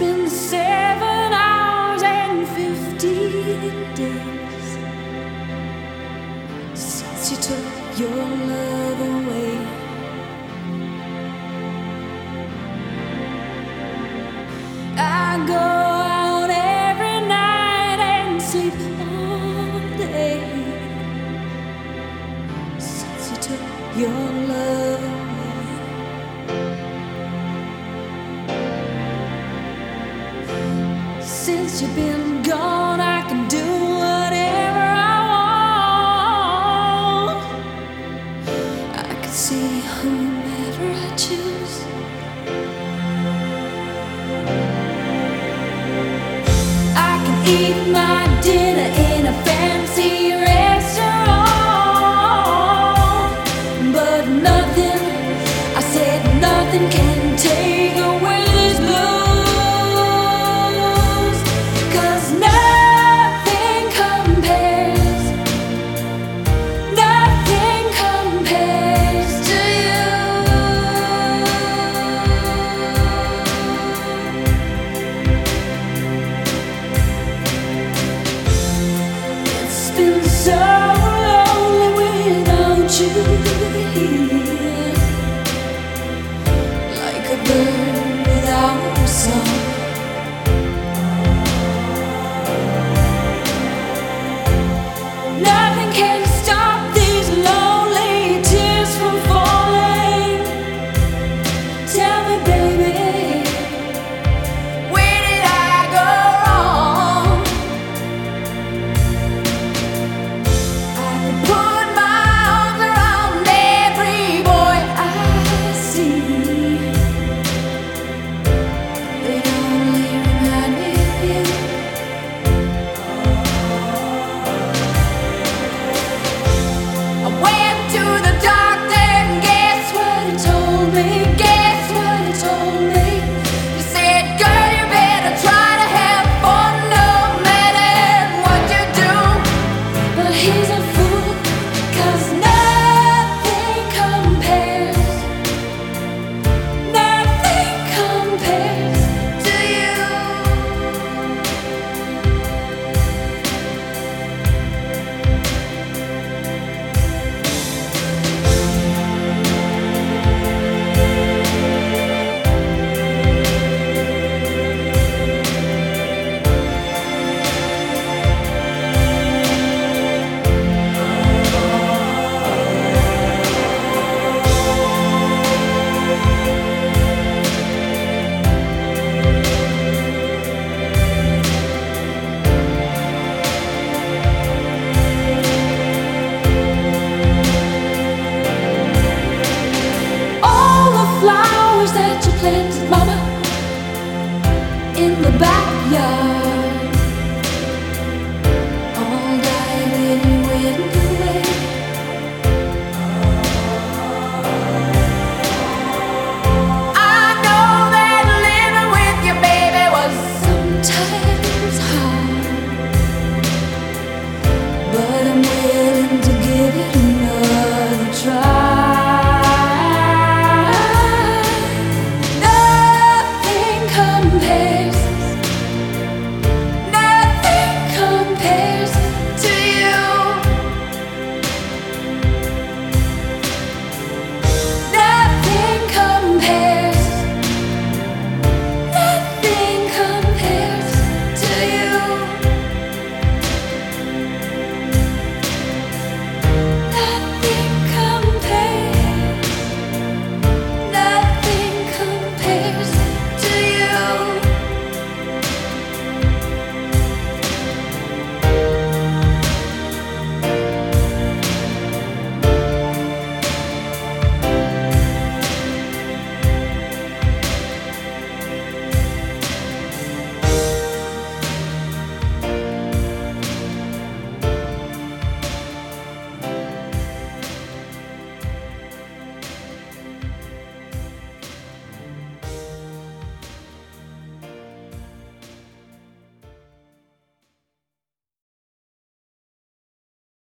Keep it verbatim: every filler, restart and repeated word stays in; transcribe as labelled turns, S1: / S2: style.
S1: been seven hours and fifty days since you took your love away. I go out every night and sleep all day since you took your love away. Since you've been gone, I can do whatever I want. I can see whomever I choose. I can eat my dinner in a fancy restaurant, but nothing, I said nothing can take away this blues. So lonely without you here, like a bird without a song. Nothing can stop these lonely tears from falling. Tell me, baby, where did I go wrong? Put my arms around every boy I see. They only remind me of you. I went to the doctor and guess what he told me? Guess what he told me? He said, girl, you better try to have fun no matter what you do. But he's a fool, 'cause nothing compares, nothing compares to you. Flowers that you planted, mama, in the backyard, all died and went away. I know that living with you, baby, was sometimes hard, but I'm willing to give it